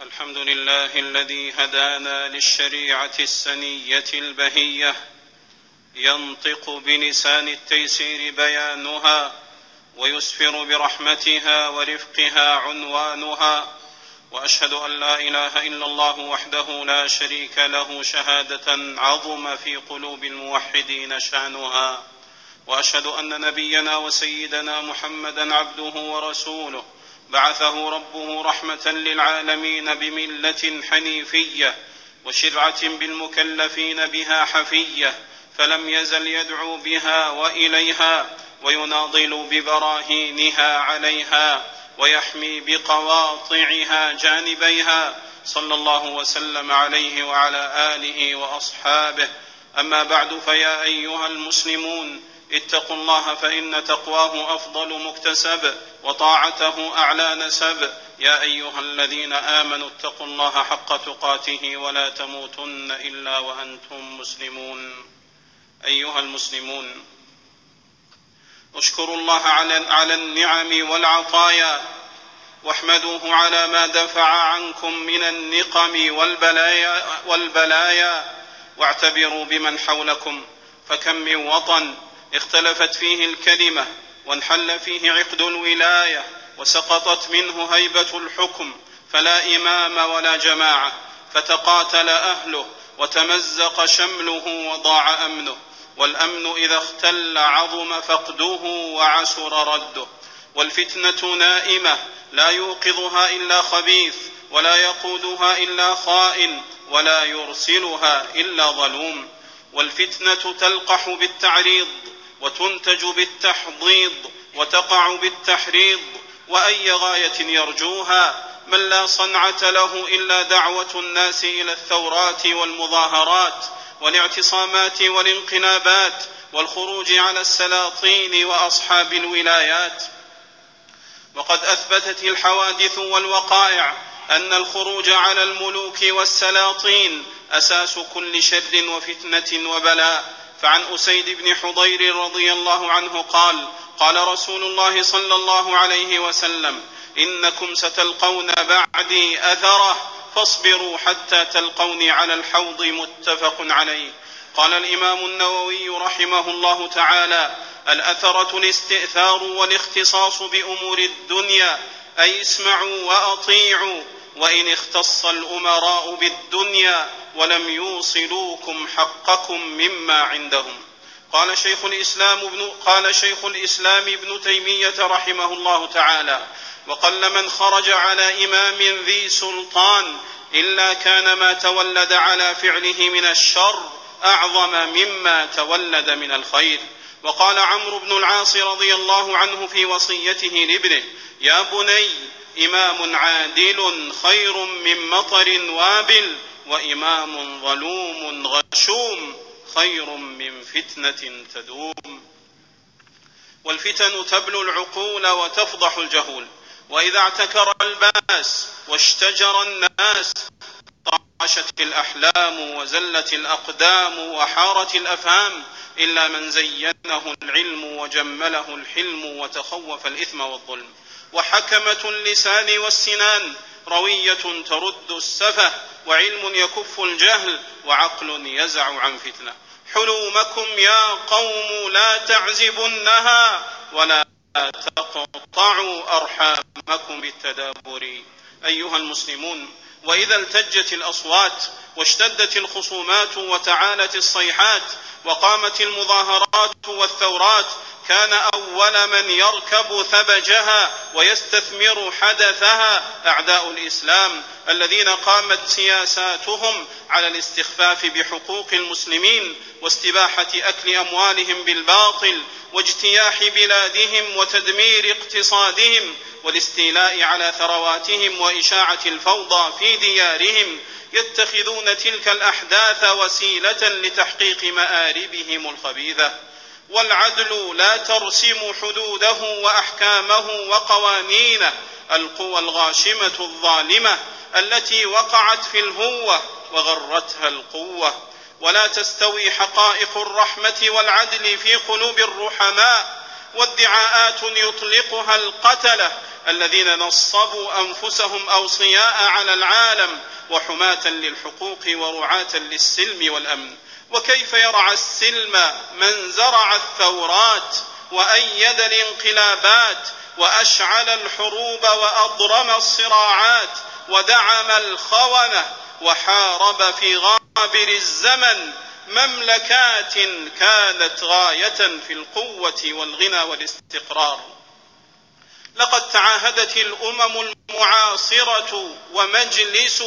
الحمد لله الذي هدانا للشريعة السنية البهية ينطق بلسان التيسير بيانها ويسفر برحمتها ورفقها عنوانها، وأشهد أن لا إله إلا الله وحده لا شريك له شهادة عظم في قلوب الموحدين شأنها، وأشهد أن نبينا وسيدنا محمدا عبده ورسوله بعثه ربه رحمة للعالمين بملة حنيفية وشرعة بالمكلفين بها حفية، فلم يزل يدعو بها وإليها ويناضل ببراهينها عليها ويحمي بقواطعها جانبيها، صلى الله وسلم عليه وعلى آله وأصحابه. أما بعد، فيا أيها المسلمون اتقوا الله، فإن تقواه أفضل مكتسب وطاعته أعلى نسب. يا أيها الذين آمنوا اتقوا الله حق تقاته ولا تموتن إلا وأنتم مسلمون. أيها المسلمون، اشكروا الله على النعم والعطايا، واحمدوه على ما دفع عنكم من النقم والبلايا، واعتبروا بمن حولكم، فكم من وطن اختلفت فيه الكلمة وانحل فيه عقد الولاية وسقطت منه هيبة الحكم، فلا إمام ولا جماعة، فتقاتل أهله وتمزق شمله وضاع أمنه. والأمن إذا اختل عظم فقده وعسر رده. والفتنة نائمة لا يوقظها إلا خبيث، ولا يقودها إلا خائن، ولا يرسلها إلا ظلوم. والفتنة تلقح بالتعريض وتنتج بالتحضيض وتقع بالتحريض، وأي غاية يرجوها من لا صنعة له إلا دعوة الناس إلى الثورات والمظاهرات والاعتصامات والانقلابات والخروج على السلاطين وأصحاب الولايات. وقد أثبتت الحوادث والوقائع أن الخروج على الملوك والسلاطين أساس كل شر وفتنة وبلاء. فعن أسيد بن حضير رضي الله عنه قال رسول الله صلى الله عليه وسلم: إنكم ستلقون بعدي أثرة، فاصبروا حتى تلقوني على الحوض. متفق عليه. قال الإمام النووي رحمه الله تعالى: الأثرة الاستئثار والاختصاص بأمور الدنيا، أي اسمعوا وأطيعوا، وإن اختص الأمراء بالدنيا ولم يوصلوكم حقكم مما عندهم. قال شيخ الإسلام ابن تيمية رحمه الله تعالى: وقل من خرج على إمام ذي سلطان إلا كان ما تولد على فعله من الشر أعظم مما تولد من الخير. وقال عمرو بن العاص رضي الله عنه في وصيته لابنه: يا بني، إمام عادل خير من مطر وابل، وإمام ظلوم غشوم خير من فتنة تدوم. والفتن تبلو العقول وتفضح الجهول، وإذا اعتكر الباس واشتجر الناس طاشت الأحلام وزلت الأقدام وحارت الأفهام، إلا من زينه العلم وجمله الحلم وتخوف الإثم والظلم. وحكمة اللسان والسنان روية ترد السفه، وعلم يكف الجهل، وعقل يزع عن فتنة. حلومكم يا قوم لا تعزبنها، ولا تقطعوا أرحامكم بالتدابر. أيها المسلمون، وإذا التجت الأصوات واشتدت الخصومات وتعالت الصيحات وقامت المظاهرات والثورات، كان أول من يركب ثبجها ويستثمر حدثها أعداء الإسلام، الذين قامت سياساتهم على الاستخفاف بحقوق المسلمين واستباحة أكل أموالهم بالباطل واجتياح بلادهم وتدمير اقتصادهم والاستيلاء على ثرواتهم وإشاعة الفوضى في ديارهم. يتخذون تلك الأحداث وسيلة لتحقيق مآربهم الخبيثة. والعدل لا ترسم حدوده وأحكامه وقوانينه القوى الغاشمة الظالمة التي وقعت في الهوة وغرتها القوة. ولا تستوي حقائق الرحمة والعدل في قلوب الرحماء وادعاءات يطلقها القتلة الذين نصبوا أنفسهم أوصياء على العالم وحماة للحقوق ورعاة للسلم والأمن. وكيف يرعى السلم من زرع الثورات وأيد الانقلابات وأشعل الحروب وأضرم الصراعات ودعم الخونة وحارب في غابر الزمن مملكات كانت غاية في القوة والغنى والاستقرار؟ لقد تعاهدت الأمم المعاصرة ومجلس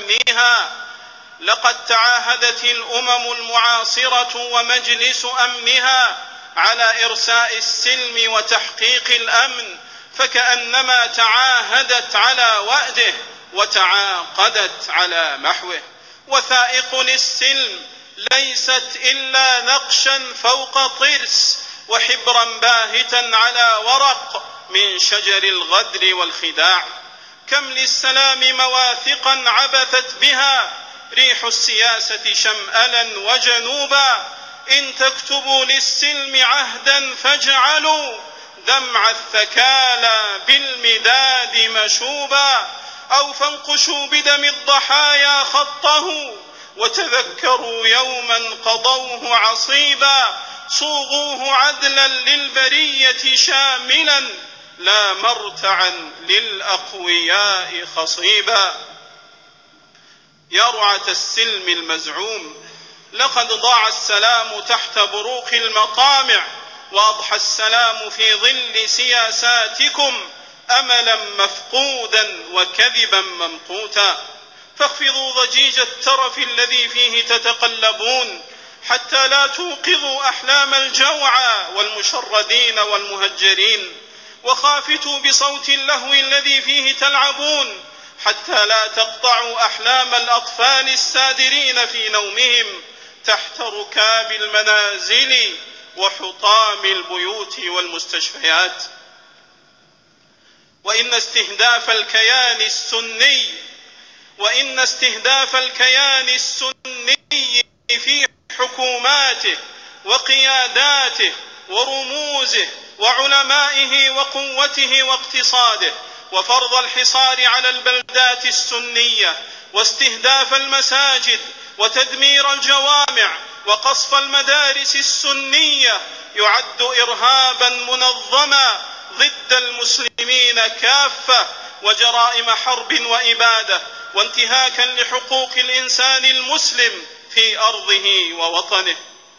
أمنها على إرساء السلم وتحقيق الأمن، فكأنما تعاهدت على وأده وتعاقدت على محوه. وثائق للسلم ليست إلا نقشا فوق طرس وحبرا باهتا على ورق من شجر الغدر والخداع. كم للسلام مواثقا عبثت بها ريح السياسة شمألا وجنوبا، إن تكتبوا للسلم عهدا فاجعلوا دمع الثكالى بالمداد مشوبا، أو فانقشوا بدم الضحايا خطه وتذكروا يوما قضوه عصيبا، صوغوه عدلا للبرية شاملا لا مرتعا للأقوياء خصيبا. يا رعاة السلم المزعوم، لقد ضاع السلام تحت بروق المطامع، وأضحى السلام في ظل سياساتكم أملا مفقودا وكذبا ممقوتا. فاخفضوا ضجيج الترف الذي فيه تتقلبون حتى لا توقظوا أحلام الجوعى والمشردين والمهجرين، وخافتوا بصوت اللهو الذي فيه تلعبون حتى لا تقطعوا أحلام الأطفال السادرين في نومهم تحت ركاب المنازل وحطام البيوت والمستشفيات. وإن استهداف الكيان السني في حكوماته وقياداته ورموزه وعلمائه وقوته واقتصاده، وفرض الحصار على البلدات السنية واستهداف المساجد وتدمير الجوامع وقصف المدارس السنية يعد إرهابا منظما ضد المسلمين كافة وجرائم حرب وإبادة وانتهاكا لحقوق الإنسان المسلم في أرضه ووطنه.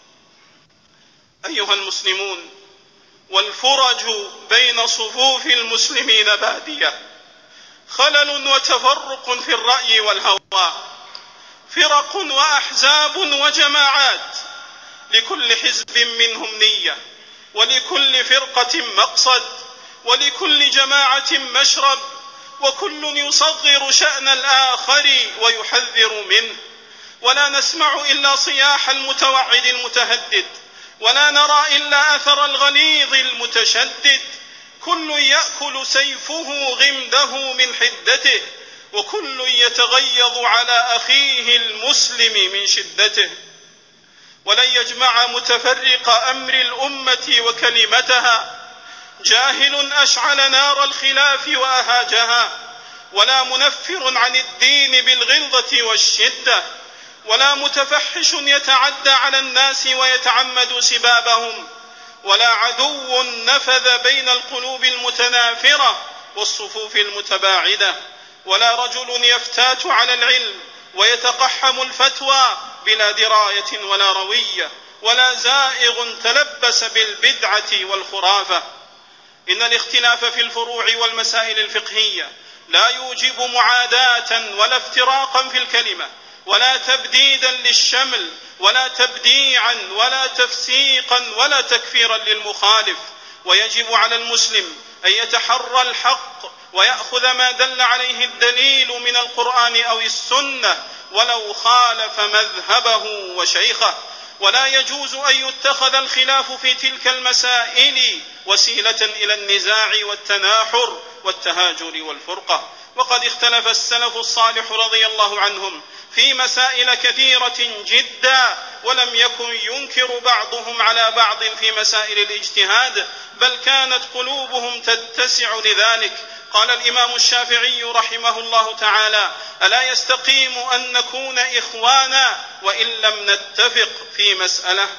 أيها المسلمون، والفرج بين صفوف المسلمين بادية، خلل وتفرق في الرأي والهوى، فرق وأحزاب وجماعات، لكل حزب منهم نية، ولكل فرقة مقصد، ولكل جماعة مشرب، وكل يصغر شأن الآخر ويحذر منه، ولا نسمع إلا صياح المتوعد المتهدد، ولا نرى إلا أثر الغليظ المتشدد، كل يأكل سيفه غمده من حدته، وكل يتغيظ على أخيه المسلم من شدته. ولن يجمع متفرق أمر الأمة وكلمتها جاهل أشعل نار الخلاف وأهاجها، ولا منفر عن الدين بالغلظة والشدة، ولا متفحش يتعدى على الناس ويتعمد سبابهم، ولا عدو نفذ بين القلوب المتنافرة والصفوف المتباعدة، ولا رجل يفتات على العلم ويتقحم الفتوى بلا دراية ولا روية، ولا زائغ تلبس بالبدعة والخرافة. إن الاختلاف في الفروع والمسائل الفقهية لا يوجب معاداة ولا افتراقا في الكلمة، ولا تبديدا للشمل، ولا تبديعا ولا تفسيقا ولا تكفيرا للمخالف. ويجب على المسلم أن يتحرى الحق ويأخذ ما دل عليه الدليل من القرآن أو السنة ولو خالف مذهبه وشيخه. ولا يجوز أن يتخذ الخلاف في تلك المسائل وسيلة إلى النزاع والتناحر والتهاجر والفرقة. وقد اختلف السلف الصالح رضي الله عنهم في مسائل كثيرة جدا، ولم يكن ينكر بعضهم على بعض في مسائل الاجتهاد، بل كانت قلوبهم تتسع لذلك. قال الإمام الشافعي رحمه الله تعالى: ألا يستقيم أن نكون إخوانا وإن لم نتفق في مسألة؟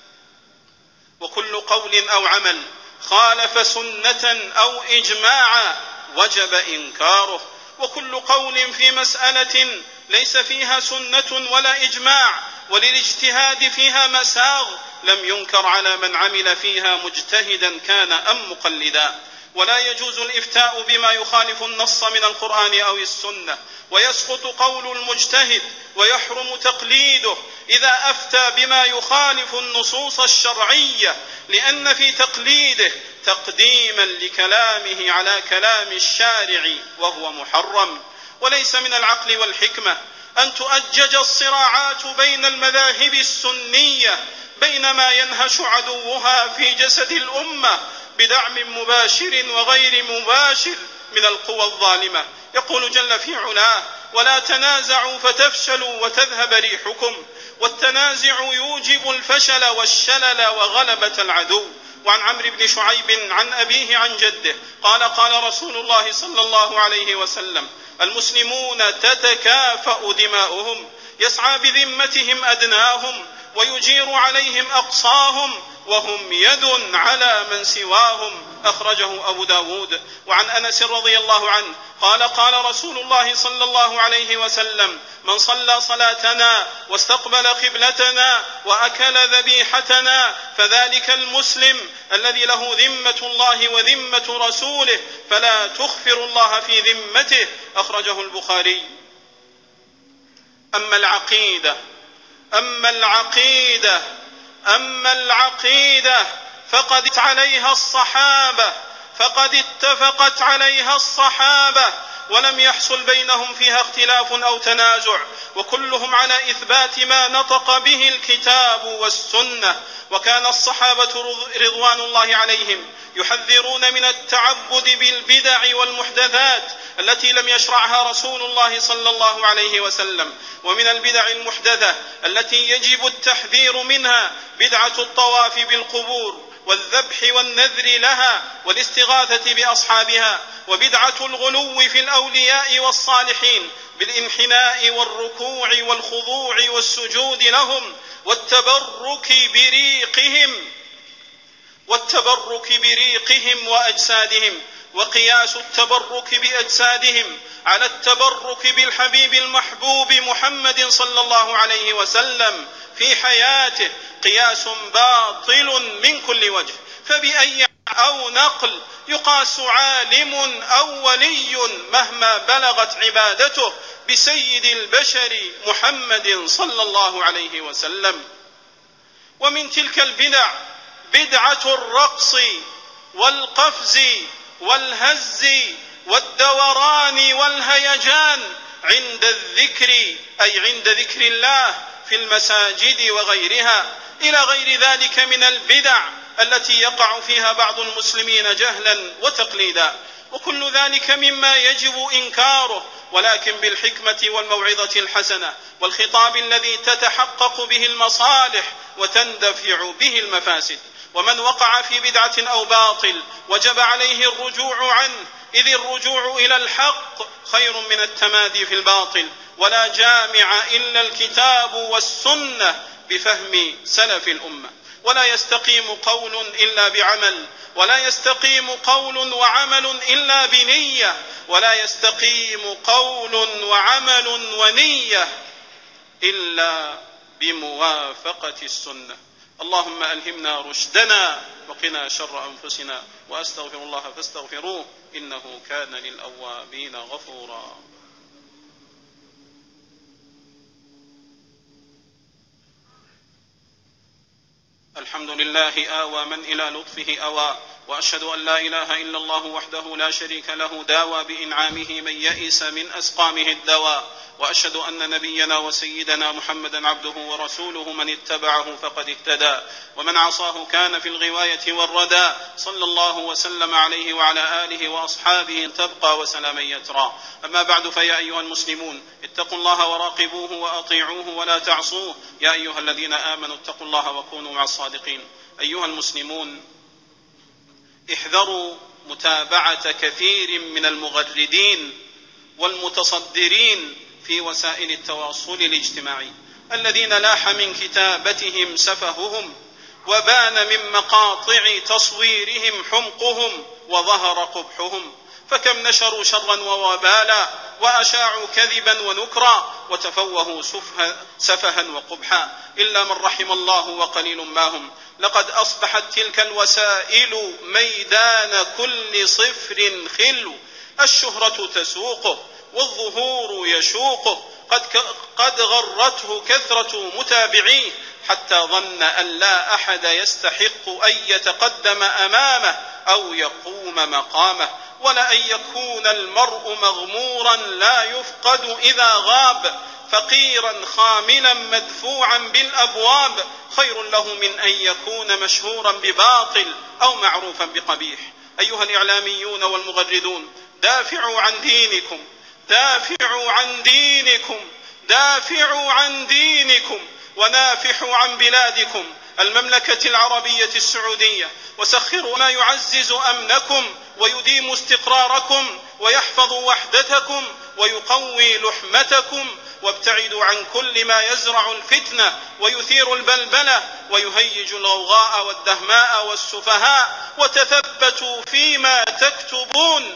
وكل قول أو عمل خالف سنة أو إجماعا وجب إنكاره، وكل قول في مسألة ليس فيها سنة ولا إجماع وللاجتهاد فيها مساغ لم ينكر على من عمل فيها مجتهدا كان أم مقلدا. ولا يجوز الإفتاء بما يخالف النص من القرآن أو السنة، ويسقط قول المجتهد ويحرم تقليده إذا أفتى بما يخالف النصوص الشرعية، لأن في تقليده تقديما لكلامه على كلام الشارع وهو محرم. وليس من العقل والحكمة أن تؤجج الصراعات بين المذاهب السنية بينما ينهش عدوها في جسد الأمة بدعم مباشر وغير مباشر من القوى الظالمة. يقول جل في علاه: ولا تنازعوا فتفشلوا وتذهب ريحكم. والتنازع يوجب الفشل والشلل وغلبة العدو. وعن عمرو بن شعيب عن أبيه عن جده قال: قال رسول الله صلى الله عليه وسلم: المسلمون تتكافأ دماؤهم، يسعى بذمتهم أدناهم، ويجير عليهم أقصاهم، وهم يد على من سواهم. أخرجه أبو داود. وعن أنس رضي الله عنه قال: قال رسول الله صلى الله عليه وسلم: من صلى صلاتنا واستقبل قبلتنا وأكل ذبيحتنا فذلك المسلم الذي له ذمة الله وذمة رسوله فلا تخفر الله في ذمته. أخرجه البخاري. أما العقيدة فقد اتفقت عليها الصحابة ولم يحصل بينهم فيها اختلاف أو تنازع، وكلهم على إثبات ما نطق به الكتاب والسنة. وكان الصحابة رضوان الله عليهم يحذرون من التعبد بالبدع والمحدثات التي لم يشرعها رسول الله صلى الله عليه وسلم. ومن البدع المحدثة التي يجب التحذير منها بدعة الطواف بالقبور والذبح والنذر لها والاستغاثة بأصحابها، وبدعة الغلو في الأولياء والصالحين بالانحناء والركوع والخضوع والسجود لهم والتبرك بريقهم وأجسادهم، وقياس التبرك بأجسادهم على التبرك بالحبيب المحبوب محمد صلى الله عليه وسلم في حياته قياس باطل من كل وجه. فبأي أو نقل يقاس عالم أو ولي مهما بلغت عبادته بسيد البشر محمد صلى الله عليه وسلم؟ ومن تلك البدع بدعة الرقص والقفز والهز والدوران والهيجان عند الذكر، أي عند ذكر الله في المساجد وغيرها، إلى غير ذلك من البدع التي يقع فيها بعض المسلمين جهلا وتقليدا. وكل ذلك مما يجب إنكاره، ولكن بالحكمة والموعظة الحسنة والخطاب الذي تتحقق به المصالح وتندفع به المفاسد. ومن وقع في بدعة أو باطل وجب عليه الرجوع عنه، إذ الرجوع إلى الحق خير من التمادي في الباطل، ولا جامع إلا الكتاب والسنة بفهم سلف الأمة. ولا يستقيم قول إلا بعمل، ولا يستقيم قول وعمل إلا بنية، ولا يستقيم قول وعمل ونية إلا بموافقة السنة. اللهم ألهمنا رشدنا وقنا شر أنفسنا، وأستغفر الله فاستغفروه إنه كان للأوابين غفورا. الحمد لله آوى من إلى لطفه أوى، وأشهد أن لا إله إلا الله وحده لا شريك له داوى بإنعامه من يئس من أسقامه الدواء، وأشهد أن نبينا وسيدنا محمدا عبده ورسوله من اتبعه فقد اهتدى، ومن عصاه كان في الغواية والردى، صلى الله وسلم عليه وعلى آله وأصحابه تبقى وسلاما يترى. أما بعد، فيا أيها المسلمون اتقوا الله وراقبوه وأطيعوه ولا تعصوه، يا أيها الذين آمنوا اتقوا الله وكونوا مع الصادقين. أيها المسلمون، احذروا متابعة كثير من المغردين والمتصدرين في وسائل التواصل الاجتماعي الذين لاح من كتابتهم سفههم، وبان من مقاطع تصويرهم حمقهم، وظهر قبحهم، فكم نشروا شرا ووبالا، وأشاعوا كذبا ونكرا، وتفوهوا سفها وقبحا، إلا من رحم الله وقليل ما هم. لقد أصبحت تلك الوسائل ميدان كل صفر خل، الشهرة تسوقه والظهور يشوقه، قد غرته كثرة متابعيه، حتى ظن أن لا أحد يستحق أن يتقدم أمامه أو يقوم مقامه، ولأن يكون المرء مغمورا لا يفقد إذا غاب، فقيرا خاملا مدفوعا بالأبواب، خير له من أن يكون مشهورا بباطل أو معروفا بقبيح. أيها الإعلاميون والمغردون، دافعوا عن دينكم، دافعوا عن دينكم، دافعوا عن دينكم، ونافحوا عن بلادكم المملكة العربية السعودية، وسخروا ما يعزز أمنكم ويديم استقراركم ويحفظ وحدتكم ويقوي لحمتكم، وابتعدوا عن كل ما يزرع الفتنة ويثير البلبلة ويهيج الغوغاء والدهماء والسفهاء، وتثبتوا فيما تكتبون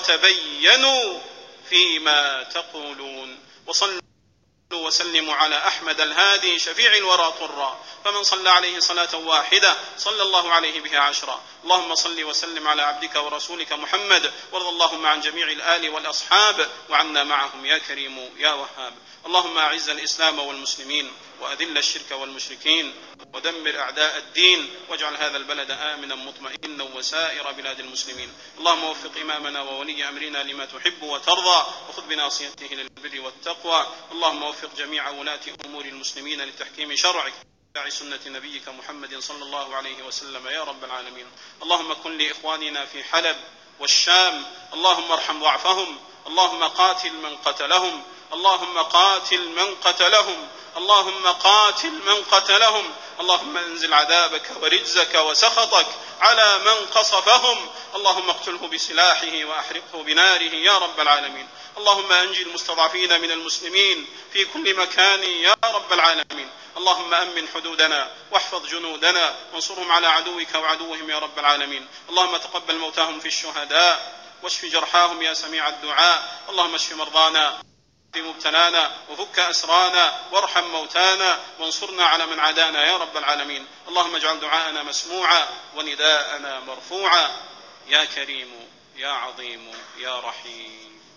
وتبينوا فيما تقولون. وصلوا وسلموا على أحمد الهادي شفيع الورى طرا، فمن صلى عليه صلاة واحدة صلى الله عليه بها عشرا. اللهم صل وسلم على عبدك ورسولك محمد، وارض اللهم عن جميع الآل والأصحاب، وعنا معهم يا كريم يا وهاب. اللهم أعز الإسلام والمسلمين، وأذل الشرك والمشركين، ودمر أعداء الدين، واجعل هذا البلد آمنا مطمئنا وسائر بلاد المسلمين. اللهم وفق إمامنا وولي أمرنا لما تحب وترضى، وخذ بناصيته للبر والتقوى. اللهم وفق جميع ولاة أمور المسلمين لتحكيم شرعك سنة نبيك محمد صلى الله عليه وسلم يا رب العالمين. اللهم كن لإخواننا في حلب والشام، اللهم ارحم ضعفهم، اللهم قاتل من قتلهم، اللهم قاتل من قتلهم، اللهم قاتل من قتلهم، اللهم انزل عذابك ورجزك وسخطك على من قصفهم، اللهم اقتله بسلاحه وأحرقه بناره يا رب العالمين. اللهم أنجي المستضعفين من المسلمين في كل مكان يا رب العالمين. اللهم أمن حدودنا واحفظ جنودنا وانصرهم على عدوك وعدوهم يا رب العالمين. اللهم تقبل موتاهم في الشهداء واشف جرحاهم يا سميع الدعاء. اللهم اشف مرضانا في مبتلانا، وفك أسرانا، وارحم موتانا، وانصرنا على من عادانا يا رب العالمين. اللهم اجعل دعاءنا مسموعا ونداءنا مرفوعا، يا كريم يا عظيم يا رحيم.